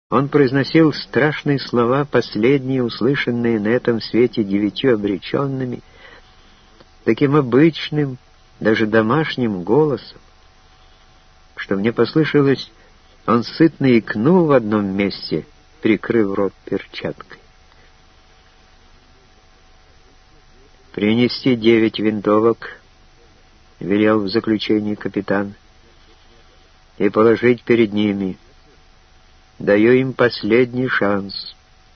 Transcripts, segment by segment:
Он произносил страшные слова, последние, услышанные на этом свете 9 обреченными, таким обычным, даже домашним голосом, что мне послышалось, он сытно икнул в одном месте, прикрыв рот перчаткой. «Принести 9 винтовок», — велел в заключении капитан, — «и положить перед ними. Даю им последний шанс».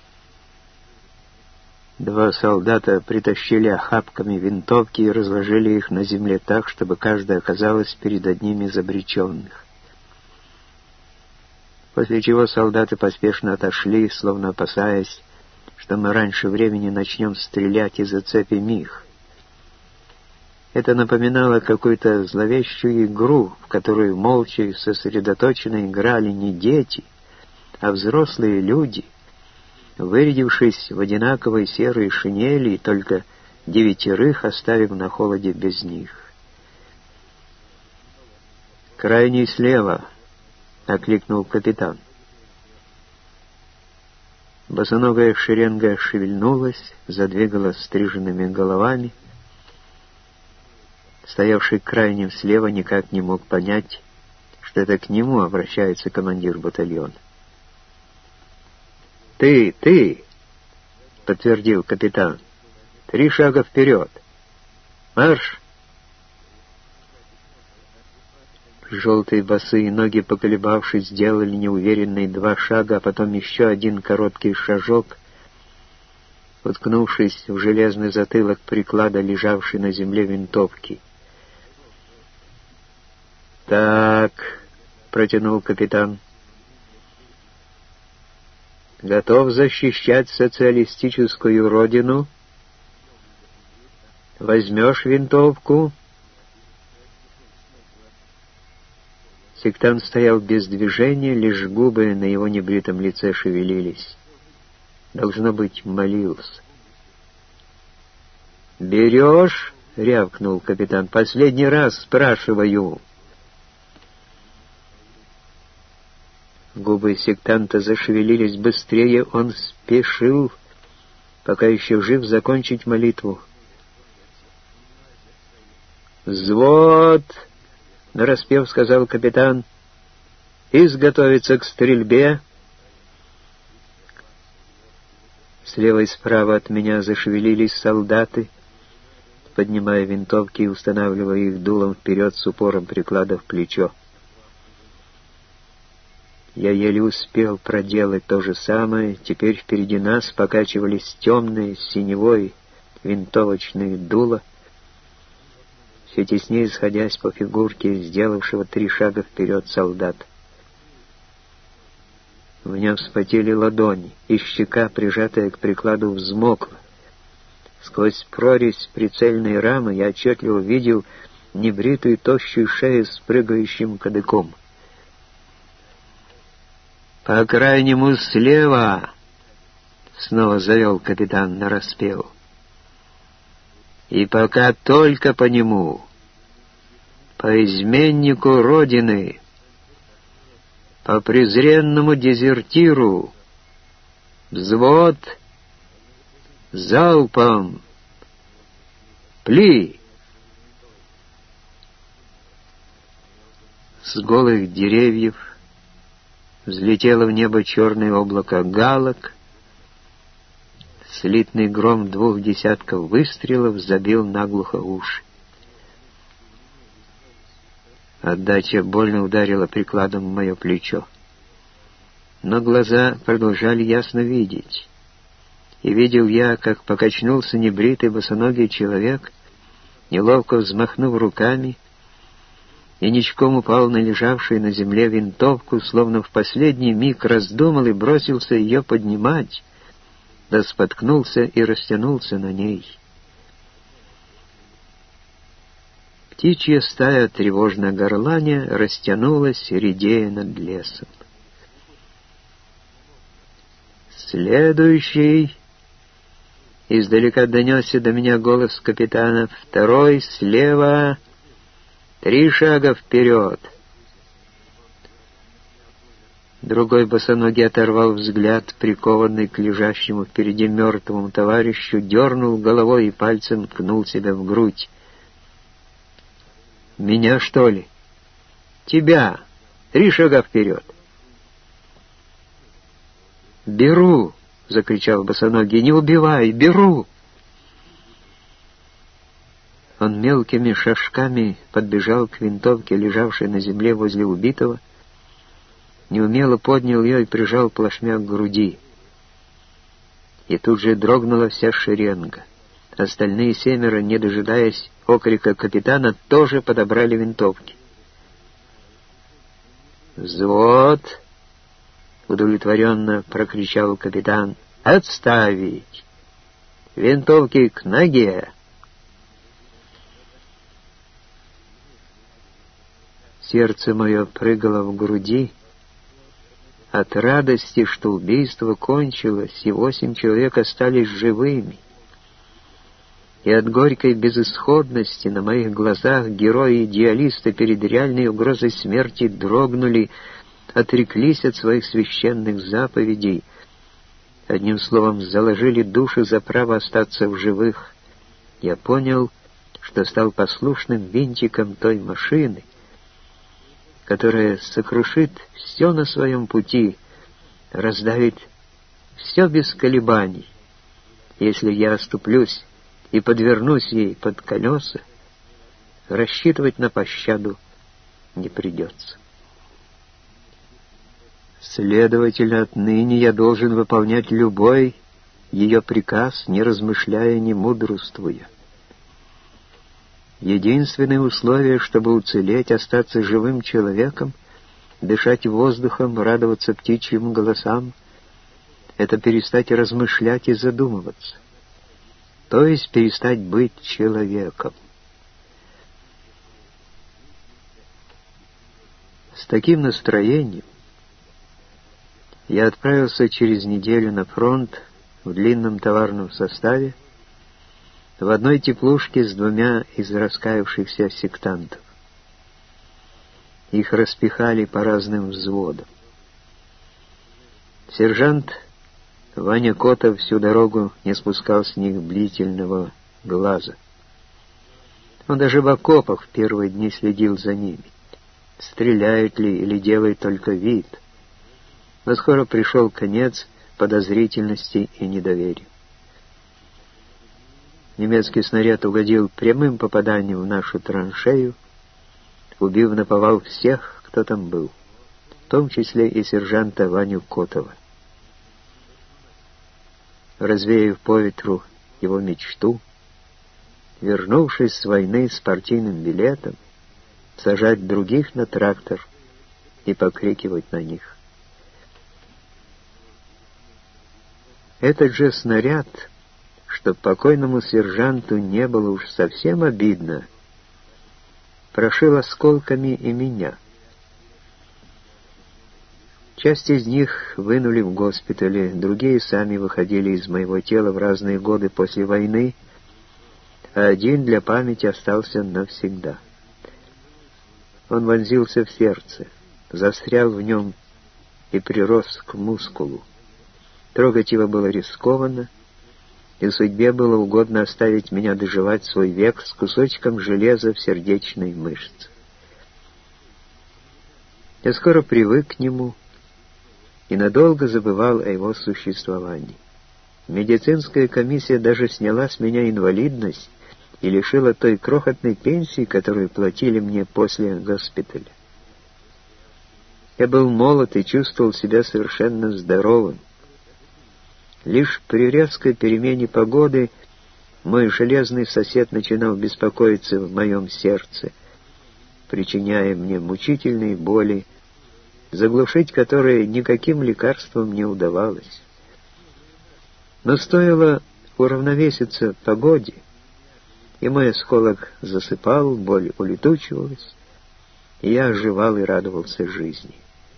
2 солдата притащили охапками винтовки и разложили их на земле так, чтобы каждая оказалась перед одним из обреченных. После чего солдаты поспешно отошли, словно опасаясь, что мы раньше времени начнем стрелять и зацепим их. Это напоминало какую-то зловещую игру, в которую молча и сосредоточенно играли не дети, а взрослые люди, вырядившись в одинаковой серой шинели, и только 9 оставив на холоде без них. «Крайний слева!» — окликнул капитан. Босоногая шеренга шевельнулась, задвигала стриженными головами. Стоявший крайним слева никак не мог понять, что это к нему обращается командир батальона. «Ты!» — подтвердил капитан. 3 шага вперед! Марш!» Желтые босые ноги, поколебавшись, сделали неуверенные 2 шага, а потом еще 1 короткий шажок, уткнувшись в железный затылок приклада, лежавшей на земле винтовки. «Так», — протянул капитан, — «готов защищать социалистическую родину? Возьмешь винтовку?» Сектант стоял без движения, лишь губы на его небритом лице шевелились. Должно быть, молился. «Берешь?» — рявкнул капитан. «Последний раз спрашиваю». Губы сектанта зашевелились быстрее, он спешил, пока еще жив, закончить молитву. «Взвод!» — нараспев сказал капитан. «Изготовиться к стрельбе!» Слева и справа от меня зашевелились солдаты, поднимая винтовки и устанавливая их дулом вперед с упором приклада в плечо. Я еле успел проделать то же самое. Теперь впереди нас покачивались темные, синевой, винтовочные дула, все теснее сходясь по фигурке сделавшего 3 шага вперед солдата. В нем вспотели ладони, и щека, прижатая к прикладу, взмокла. Сквозь прорезь прицельной рамы я отчетливо видел небритую тощую шею с прыгающим кадыком. «По крайнему слева!» — снова завел капитан нараспев. «И пока только по нему, по изменнику Родины, по презренному дезертиру, взвод, залпом, пли!» С голых деревьев взлетело в небо черное облако галок. Слитный гром 2 десятков выстрелов забил наглухо уши. Отдача больно ударила прикладом в мое плечо. Но глаза продолжали ясно видеть. И видел я, как покачнулся небритый босоногий человек, неловко взмахнув руками, и ничком упал на лежавшую на земле винтовку, словно в последний миг раздумал и бросился ее поднимать, да споткнулся и растянулся на ней. Птичья стая, тревожно горланя, растянулась, редея над лесом. «Следующий!» Издалека донесся до меня голос капитана. «Второй слева! 3 шага вперед!» Другой босоногий оторвал взгляд, прикованный к лежащему впереди мертвому товарищу, дернул головой и пальцем ткнул себя в грудь. «Меня, что ли?» «Тебя! 3 шага вперед!» «Беру!» — закричал босоногий. «Не убивай! Беру!» Он мелкими шажками подбежал к винтовке, лежавшей на земле возле убитого, неумело поднял ее и прижал плашмя к груди. И тут же дрогнула вся шеренга. Остальные 7, не дожидаясь окрика капитана, тоже подобрали винтовки. «Взвод!» — удовлетворенно прокричал капитан. «Отставить! Винтовки к ноге!» Сердце мое прыгало в груди от радости, что убийство кончилось, и 8 человек остались живыми. И от горькой безысходности на моих глазах герои-идеалисты перед реальной угрозой смерти дрогнули, отреклись от своих священных заповедей, одним словом, заложили души за право остаться в живых. Я понял, что стал послушным винтиком той машины, которая сокрушит все на своем пути, раздавит все без колебаний. Если я оступлюсь и подвернусь ей под колеса, рассчитывать на пощаду не придется. Следовательно, отныне я должен выполнять любой ее приказ, не размышляя, не мудрствуя. Единственное условие, чтобы уцелеть, остаться живым человеком, дышать воздухом, радоваться птичьим голосам, это перестать размышлять и задумываться. То есть перестать быть человеком. С таким настроением я отправился через неделю на фронт в длинном товарном составе, в одной теплушке с 2 из раскаявшихся сектантов. Их распихали по разным взводам. Сержант Ваня Котов всю дорогу не спускал с них бдительного глаза. Он даже в окопах в первые дни следил за ними, стреляют ли или делает только вид. Но скоро пришел конец подозрительности и недоверию. Немецкий снаряд угодил прямым попаданием в нашу траншею, убив наповал всех, кто там был, в том числе и сержанта Ваню Котова. Развеяв по ветру его мечту, вернувшись с войны с партийным билетом, сажать других на трактор и покрикивать на них. Этот же снаряд, чтоб покойному сержанту не было уж совсем обидно, прошил осколками и меня. Часть из них вынули в госпитале, другие сами выходили из моего тела в разные годы после войны, а один для памяти остался навсегда. Он вонзился в сердце, застрял в нем и прирос к мускулу. Трогать его было рискованно, и судьбе было угодно оставить меня доживать свой век с кусочком железа в сердечной мышце. Я скоро привык к нему и надолго забывал о его существовании. Медицинская комиссия даже сняла с меня инвалидность и лишила той крохотной пенсии, которую платили мне после госпиталя. Я был молод и чувствовал себя совершенно здоровым. Лишь при резкой перемене погоды мой железный сосед начинал беспокоиться в моем сердце, причиняя мне мучительные боли, заглушить которые никаким лекарством не удавалось. Но стоило уравновеситься погоде, и мой осколок засыпал, боль улетучивалась, и я оживал и радовался жизни.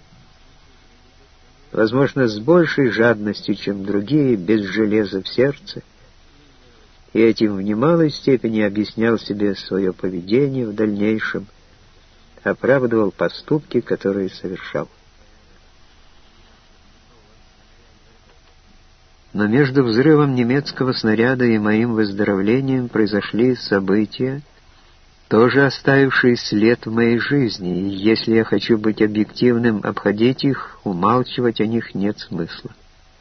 Возможно, с большей жадностью, чем другие, без железа в сердце, и этим в немалой степени объяснял себе свое поведение в дальнейшем, оправдывал поступки, которые совершал. Но между взрывом немецкого снаряда и моим выздоровлением произошли события, тоже оставившие след в моей жизни, и если я хочу быть объективным, обходить их, умалчивать о них нет смысла.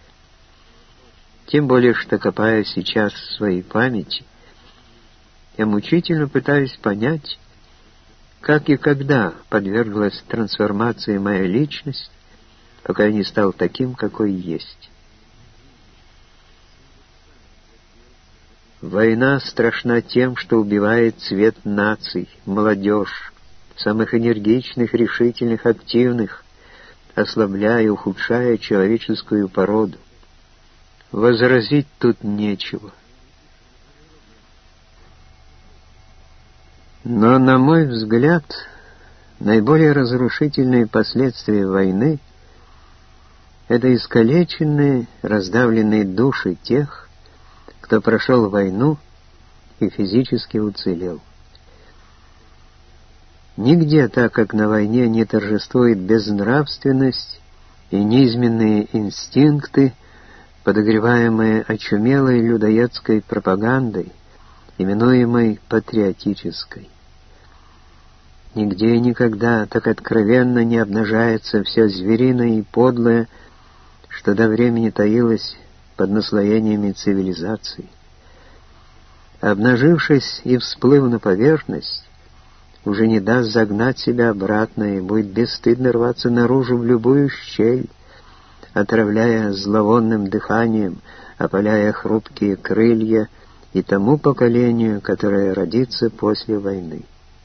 Тем более, что, копая сейчас в своей памяти, я мучительно пытаюсь понять, как и когда подверглась трансформации моя личность, пока я не стал таким, какой есть. Война страшна тем, что убивает цвет наций, молодежь, самых энергичных, решительных, активных, ослабляя и ухудшая человеческую породу. Возразить тут нечего. Но, на мой взгляд, наиболее разрушительные последствия войны — это искалеченные, раздавленные души тех, кто прошел войну и физически уцелел. Нигде так, как на войне, не торжествует безнравственность и низменные инстинкты, подогреваемые очумелой людоедской пропагандой, именуемой патриотической. Нигде и никогда так откровенно не обнажается все звериное и подлое, что до времени таилось под наслоениями цивилизации. Обнажившись и всплыв на поверхность, уже не даст загнать себя обратно и будет бесстыдно рваться наружу в любую щель, отравляя зловонным дыханием, опаляя хрупкие крылья и тому поколению, которое родится после войны.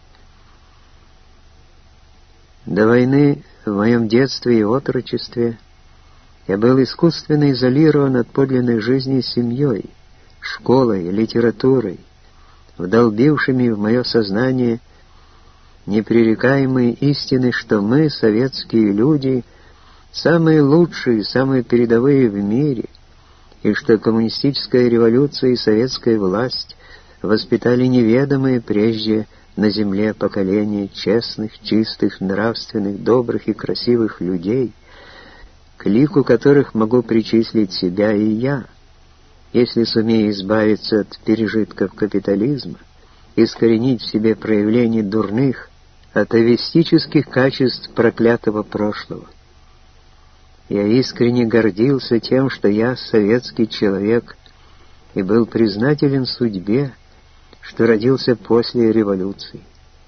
До войны в моем детстве и отрочестве я был искусственно изолирован от подлинной жизни семьей, школой, литературой, вдолбившими в мое сознание непререкаемые истины, что мы, советские люди, самые лучшие, самые передовые в мире, и что коммунистическая революция и советская власть воспитали неведомые прежде на земле поколения честных, чистых, нравственных, добрых и красивых людей, к лику которых могу причислить себя и я, если сумею избавиться от пережитков капитализма, искоренить в себе проявления дурных, атовистических качеств проклятого прошлого. Я искренне гордился тем, что я советский человек, и был признателен судьбе, что родился после революции.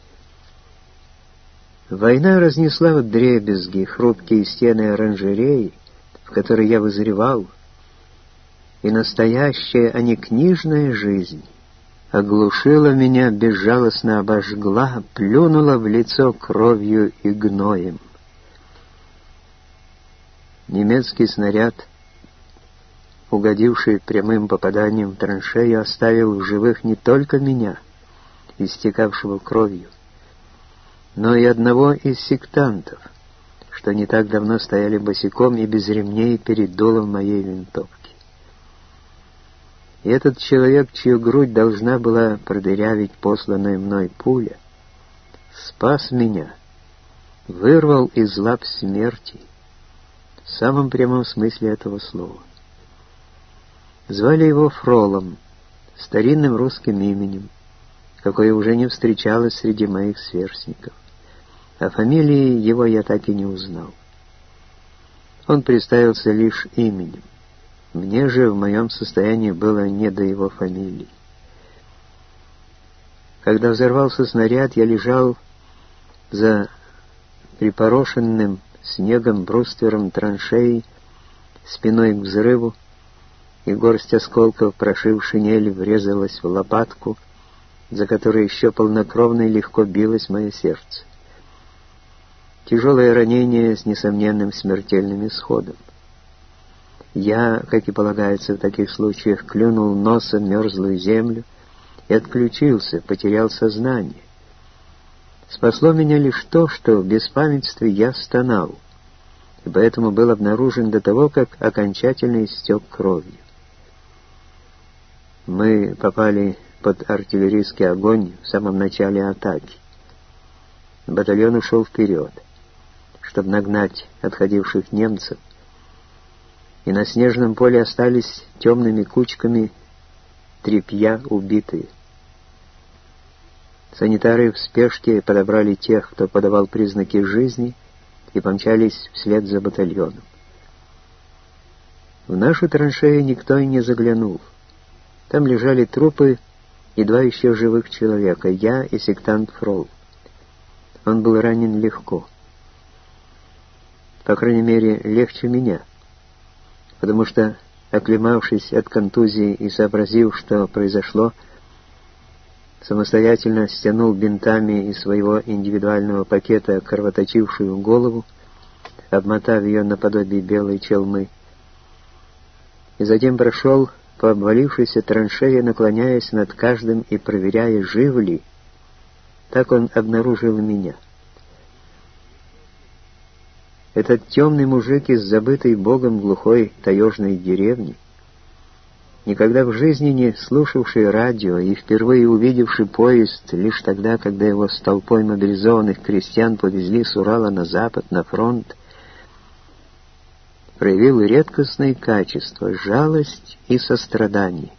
Война разнесла вдребезги хрупкие стены оранжереи, в которой я вызревал, и настоящая, а не книжная жизнь оглушила меня, безжалостно обожгла, плюнула в лицо кровью и гноем. Немецкий снаряд, угодивший прямым попаданием в траншею, оставил в живых не только меня, истекавшего кровью, но и одного из сектантов, что не так давно стояли босиком и без ремней перед дулом моей винтовки. И этот человек, чью грудь должна была продырявить посланная мной пуля, спас меня, вырвал из лап смерти, в самом прямом смысле этого слова. Звали его Фролом, старинным русским именем, какое уже не встречалось среди моих сверстников. А фамилии его я так и не узнал. Он представился лишь именем. Мне же в моем состоянии было не до его фамилии. Когда взорвался снаряд, я лежал за припорошенным снегом бруствером траншеи, спиной к взрыву, и горсть осколков, прошив шинель, врезалась в лопатку, за которой еще полнокровно и легко билось мое сердце. Тяжелое ранение с несомненным смертельным исходом. Я, как и полагается в таких случаях, клюнул носом мерзлую землю и отключился, потерял сознание. Спасло меня лишь то, что в беспамятстве я стонал, и поэтому был обнаружен до того, как окончательно истек кровью. Мы попали под артиллерийский огонь в самом начале атаки. Батальон ушел вперед, чтобы нагнать отходивших немцев, и на снежном поле остались темными кучками тряпья убитые. Санитары в спешке подобрали тех, кто подавал признаки жизни, и помчались вслед за батальоном. В нашу траншею никто и не заглянул. Там лежали трупы и два еще живых человека, я и сектант Фрол. Он был ранен легко. По крайней мере, легче меня, потому что, оклемавшись от контузии и сообразив, что произошло, самостоятельно стянул бинтами из своего индивидуального пакета кровоточившую голову, обмотав ее наподобие белой челмы, и затем прошел по обвалившейся траншее, наклоняясь над каждым и проверяя, жив ли. Так он обнаружил меня. Этот темный мужик из забытой Богом глухой таежной деревни, никогда в жизни не слушавший радио и впервые увидевший поезд лишь тогда, когда его с толпой мобилизованных крестьян повезли с Урала на запад, на фронт, проявил редкостные качества, жалость и сострадание.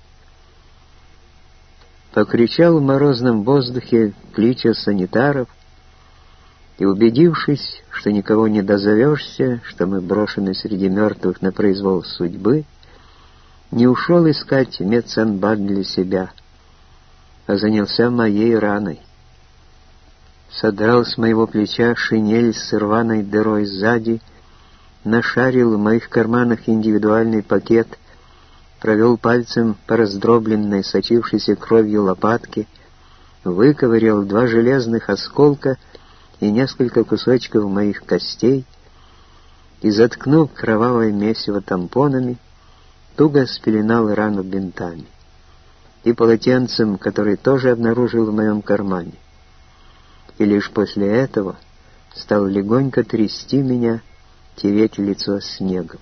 Покричал в морозном воздухе, клича санитаров, и, убедившись, что никого не дозовешься, что мы брошены среди мертвых на произвол судьбы, не ушел искать медсанбат для себя, а занялся моей раной. Содрал с моего плеча шинель с рваной дырой сзади, нашарил в моих карманах индивидуальный пакет, провел пальцем по раздробленной, сочившейся кровью лопатке, выковырял 2 железных осколка и несколько кусочков моих костей и, заткнув кровавое месиво тампонами, туго спеленал рану бинтами и полотенцем, который тоже обнаружил в моем кармане. И лишь после этого стал легонько трясти меня, тереть лицо снегом.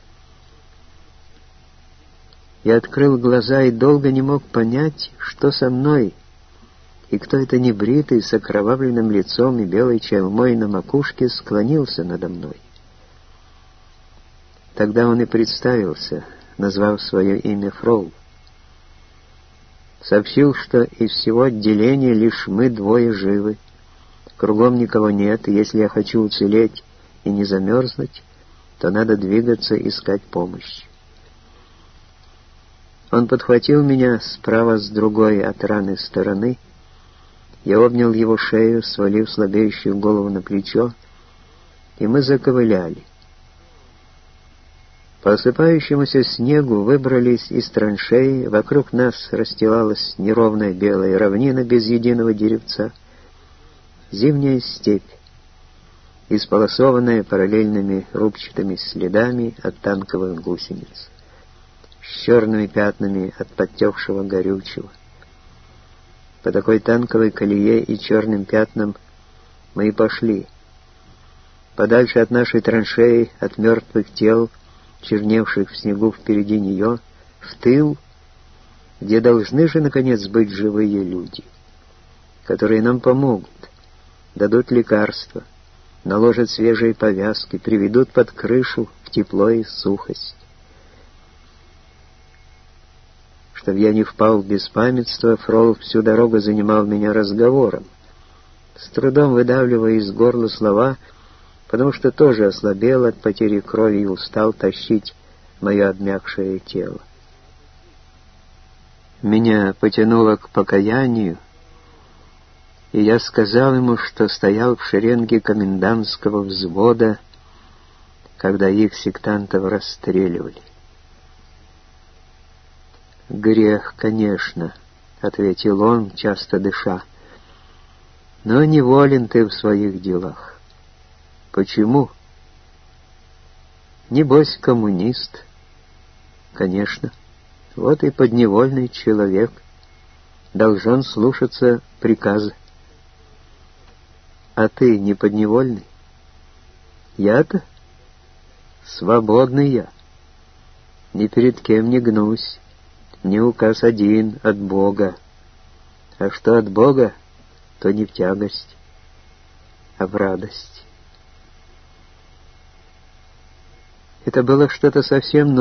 Я открыл глаза и долго не мог понять, что со мной, и кто это небритый, с окровавленным лицом и белой челмой на макушке склонился надо мной. Тогда он и представился, назвав свое имя Фрол. Сообщил, что из всего отделения лишь мы 2 живы, кругом никого нет, и если я хочу уцелеть и не замерзнуть, то надо двигаться, искать помощь. Он подхватил меня справа с другой от раны стороны. Я обнял его шею, свалив слабеющую голову на плечо, и мы заковыляли. По осыпающемуся снегу выбрались из траншеи, вокруг нас расстилалась неровная белая равнина без единого деревца, зимняя степь, исполосованная параллельными рубчатыми следами от танковых гусениц, с черными пятнами от подтекшего горючего. По такой танковой колее и черным пятнам мы и пошли. Подальше от нашей траншеи, от мертвых тел, черневших в снегу впереди нее, в тыл, где должны же, наконец, быть живые люди, которые нам помогут, дадут лекарства, наложат свежие повязки, приведут под крышу в тепло и сухость. Чтоб я не впал в беспамятство, Фрол всю дорогу занимал меня разговором, с трудом выдавливая из горла слова, потому что тоже ослабел от потери крови и устал тащить мое обмякшее тело. Меня потянуло к покаянию, и я сказал ему, что стоял в шеренге комендантского взвода, когда их сектантов расстреливали. «Грех, конечно», — ответил он, часто дыша, — «но неволен ты в своих делах». «Почему?» «Небось, коммунист». «Конечно. Вот и подневольный человек должен слушаться приказа». «А ты не подневольный?» «Я-то? Свободный я. Ни перед кем не гнусь. Мне указ один от Бога. А что от Бога, то не в тягость, а в радость». Это было что-то совсем новое.